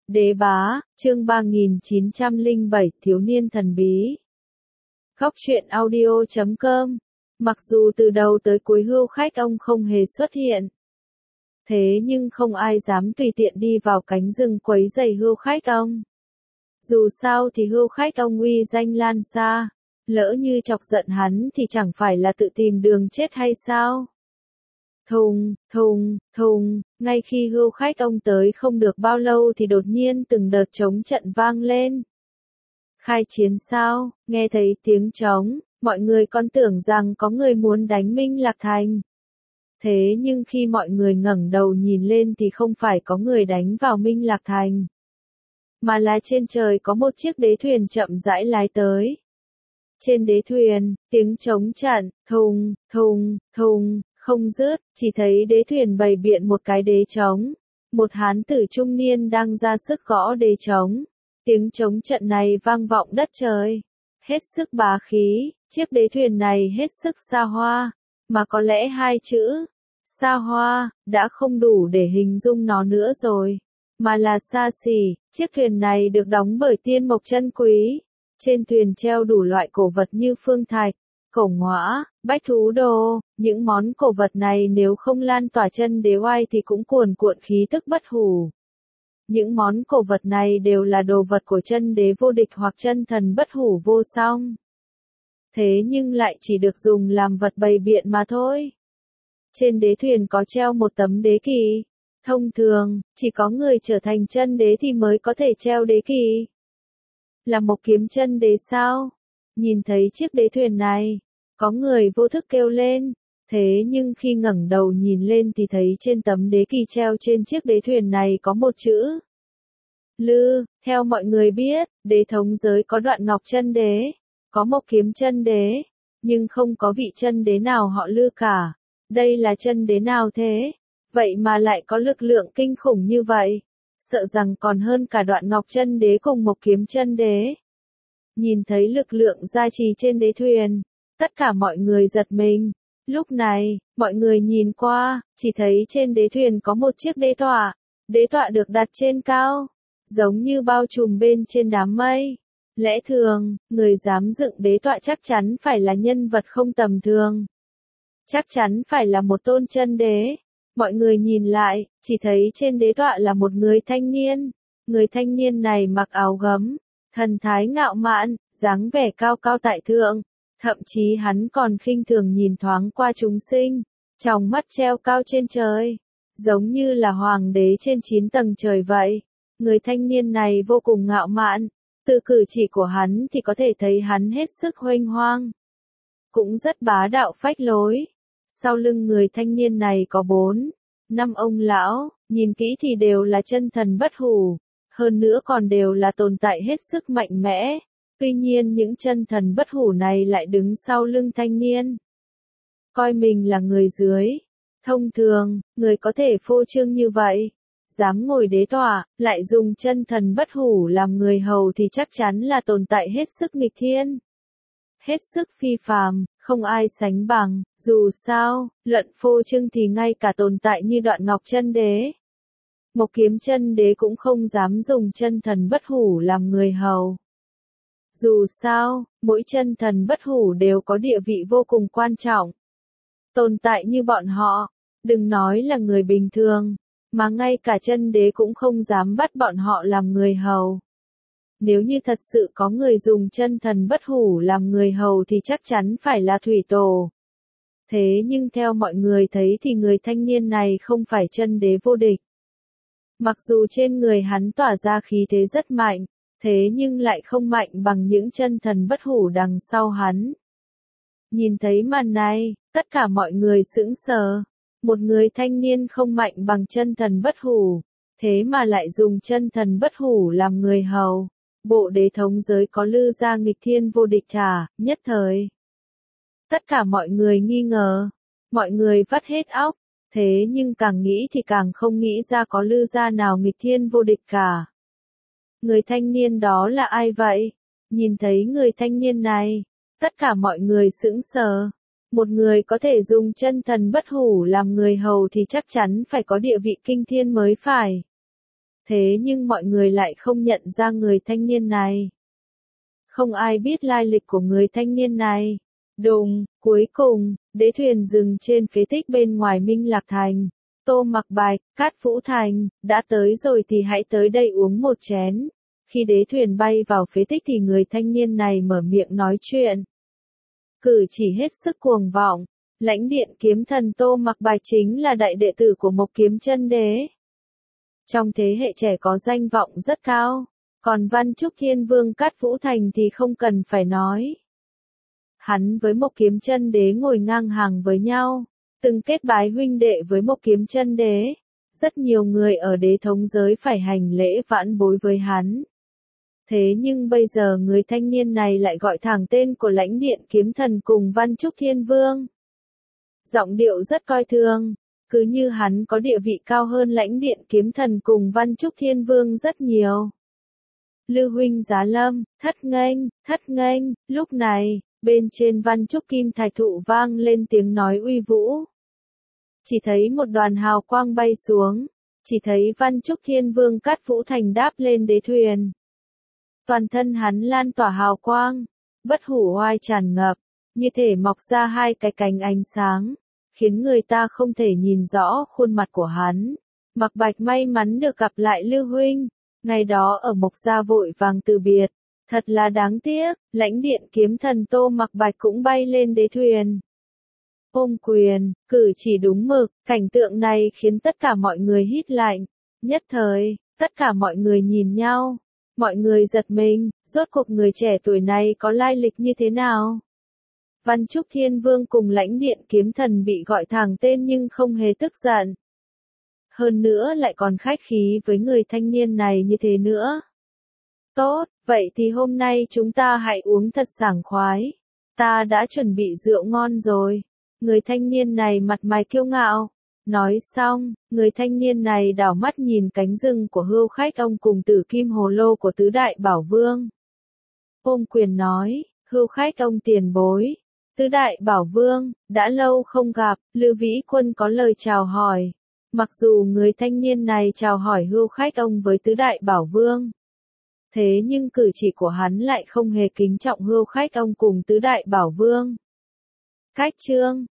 Đế bá, chương 3907, thiếu niên thần bí. Góc truyện audio.com. Mặc dù từ đầu tới cuối Hưu Khách ông không hề xuất hiện, thế nhưng không ai dám tùy tiện đi vào cánh rừng quấy rầy Hưu Khách ông. Dù sao thì Hưu Khách ông uy danh lan xa, lỡ như chọc giận hắn thì chẳng phải là tự tìm đường chết hay sao? Thùng, thùng, thùng, ngay khi Hưu Khách ông tới không được bao lâu thì đột nhiên từng đợt trống trận vang lên. Khai chiến sao? Nghe thấy tiếng trống, mọi người còn tưởng rằng có người muốn đánh Minh Lạc Thành. Thế nhưng khi mọi người ngẩng đầu nhìn lên thì không phải có người đánh vào Minh Lạc Thành, mà là trên trời có một chiếc đế thuyền chậm rãi lái tới. Trên đế thuyền, tiếng trống trận, thùng, thùng, thùng, không dứt, chỉ thấy đế thuyền bày biện một cái đế trống. Một hán tử trung niên đang ra sức gõ đế trống. Tiếng trống trận này vang vọng đất trời, hết sức bá khí. Chiếc đế thuyền này hết sức xa hoa, mà có lẽ hai chữ xa hoa đã không đủ để hình dung nó nữa rồi, mà là xa xỉ. Chiếc thuyền này được đóng bởi tiên mộc chân quý. Trên thuyền treo đủ loại cổ vật như phương thạch, cổ ngõa, bách thú đồ. Những món cổ vật này nếu không lan tỏa chân đế oai thì cũng cuồn cuộn khí tức bất hủ. Những món cổ vật này đều là đồ vật của chân đế vô địch hoặc chân thần bất hủ vô song. Thế nhưng lại chỉ được dùng làm vật bày biện mà thôi. Trên đế thuyền có treo một tấm đế kỳ. Thông thường, chỉ có người trở thành chân đế thì mới có thể treo đế kỳ. Là một kiếm chân đế sao? Nhìn thấy chiếc đế thuyền này, có người vô thức kêu lên. Thế nhưng khi ngẩng đầu nhìn lên thì thấy trên tấm đế kỳ treo trên chiếc đế thuyền này có một chữ Lư. Theo mọi người biết, đế thống giới có Đoạn Ngọc chân đế, có Mộc Kiếm chân đế, nhưng không có vị chân đế nào họ Lư cả. Đây là chân đế nào thế? Vậy mà lại có lực lượng kinh khủng như vậy, sợ rằng còn hơn cả Đoạn Ngọc chân đế cùng Mộc Kiếm chân đế. Nhìn thấy lực lượng gia trì trên đế thuyền, tất cả mọi người giật mình. Lúc này, mọi người nhìn qua, chỉ thấy trên đế thuyền có một chiếc đế tọa. Đế tọa được đặt trên cao, giống như bao trùm bên trên đám mây. Lẽ thường, người dám dựng đế tọa chắc chắn phải là nhân vật không tầm thường. Chắc chắn phải là một tôn chân đế. Mọi người nhìn lại, chỉ thấy trên đế tọa là một người thanh niên. Người thanh niên này mặc áo gấm, thần thái ngạo mạn, dáng vẻ cao cao tại thượng. Thậm chí hắn còn khinh thường nhìn thoáng qua chúng sinh, tròng mắt treo cao trên trời, giống như là hoàng đế trên 9 tầng trời vậy. Người thanh niên này vô cùng ngạo mạn, từ cử chỉ của hắn thì có thể thấy hắn hết sức huênh hoang, cũng rất bá đạo phách lối. Sau lưng người thanh niên này có 4-5 ông lão, nhìn kỹ thì đều là chân thần bất hủ, hơn nữa còn đều là tồn tại hết sức mạnh mẽ. Tuy nhiên những chân thần bất hủ này lại đứng sau lưng thanh niên, coi mình là người dưới. Thông thường, người có thể phô trương như vậy, dám ngồi đế tọa, lại dùng chân thần bất hủ làm người hầu thì chắc chắn là tồn tại hết sức nghịch thiên, hết sức phi phàm, không ai sánh bằng. Dù sao, luận phô trương thì ngay cả tồn tại như Đoạn Ngọc chân đế, Mộc Kiếm chân đế cũng không dám dùng chân thần bất hủ làm người hầu. Dù sao, mỗi chân thần bất hủ đều có địa vị vô cùng quan trọng. Tồn tại như bọn họ, đừng nói là người bình thường, mà ngay cả chân đế cũng không dám bắt bọn họ làm người hầu. Nếu như thật sự có người dùng chân thần bất hủ làm người hầu thì chắc chắn phải là thủy tổ. Thế nhưng theo mọi người thấy thì người thanh niên này không phải chân đế vô địch. Mặc dù trên người hắn tỏa ra khí thế rất mạnh, thế nhưng lại không mạnh bằng những chân thần bất hủ đằng sau hắn. Nhìn thấy màn này, tất cả mọi người sững sờ. Một người thanh niên không mạnh bằng chân thần bất hủ, thế mà lại dùng chân thần bất hủ làm người hầu. Bộ đế thống giới có Lư gia nghịch thiên vô địch hả? Nhất thời, tất cả mọi người nghi ngờ, mọi người vắt hết óc. Thế nhưng càng nghĩ thì càng không nghĩ ra có Lư gia nào nghịch thiên vô địch cả. Người thanh niên đó là ai vậy? Nhìn thấy người thanh niên này, tất cả mọi người sững sờ. Một người có thể dùng chân thần bất hủ làm người hầu thì chắc chắn phải có địa vị kinh thiên mới phải. Thế nhưng mọi người lại không nhận ra người thanh niên này. Không ai biết lai lịch của người thanh niên này. Đùng, cuối cùng, đế thuyền dừng trên phế tích bên ngoài Minh Lạc Thành. Tô Mặc Bạch, Cát Vũ Thành, đã tới rồi thì hãy tới đây uống một chén. Khi đế thuyền bay vào phế tích thì người thanh niên này mở miệng nói chuyện. Cử chỉ hết sức cuồng vọng. Lãnh điện kiếm thần Tô Mặc Bạch chính là đại đệ tử của Mộc Kiếm Chân Đế. Trong thế hệ trẻ có danh vọng rất cao. Còn Văn Trúc Thiên Vương Cát Vũ Thành thì không cần phải nói. Hắn với Mộc Kiếm Chân Đế ngồi ngang hàng với nhau, từng kết bái huynh đệ với Mộc Kiếm Chân Đế. Rất nhiều người ở đế thống giới phải hành lễ vãn bối với hắn. Thế nhưng bây giờ người thanh niên này lại gọi thẳng tên của lãnh điện kiếm thần cùng Văn Trúc Thiên Vương. Giọng điệu rất coi thường, cứ như hắn có địa vị cao hơn lãnh điện kiếm thần cùng Văn Trúc Thiên Vương rất nhiều. Lư huynh giá lâm, thất nghênh, lúc này, bên trên Văn Trúc Kim Thạch Thụ vang lên tiếng nói uy vũ. Chỉ thấy một đoàn hào quang bay xuống, chỉ thấy Văn Trúc Thiên Vương Cát Vũ Thành đáp lên đế thuyền. Toàn thân hắn lan tỏa hào quang, bất hủ oai tràn ngập, như thể mọc ra hai cái cánh ánh sáng, khiến người ta không thể nhìn rõ khuôn mặt của hắn. Mặc Bạch may mắn được gặp lại Lư huynh, ngày đó ở Mộc Gia vội vàng từ biệt, thật là đáng tiếc. Lãnh điện kiếm thần Tô Mặc Bạch cũng bay lên đế thuyền. Ôm quyền, cử chỉ đúng mực, cảnh tượng này khiến tất cả mọi người hít lạnh. Nhất thời, tất cả mọi người nhìn nhau, mọi người giật mình, rốt cuộc người trẻ tuổi này có lai lịch như thế nào? Văn Trúc Thiên Vương cùng lãnh điện kiếm thần bị gọi thẳng tên nhưng không hề tức giận. Hơn nữa lại còn khách khí với người thanh niên này như thế nữa. Tốt, vậy thì hôm nay chúng ta hãy uống thật sảng khoái. Ta đã chuẩn bị rượu ngon rồi. Người thanh niên này mặt mày kiêu ngạo. Nói xong, người thanh niên này đảo mắt nhìn cánh rừng của Hưu Khách ông cùng Tử Kim Hồ Lô của Tứ Đại Bảo Vương. Ôm quyền nói, Hưu Khách ông tiền bối. Tứ Đại Bảo Vương, đã lâu không gặp, Lư Vĩ Quân có lời chào hỏi. Mặc dù người thanh niên này chào hỏi Hưu Khách ông với Tứ Đại Bảo Vương. Thế nhưng cử chỉ của hắn lại không hề kính trọng Hưu Khách ông cùng Tứ Đại Bảo Vương. Khách trương,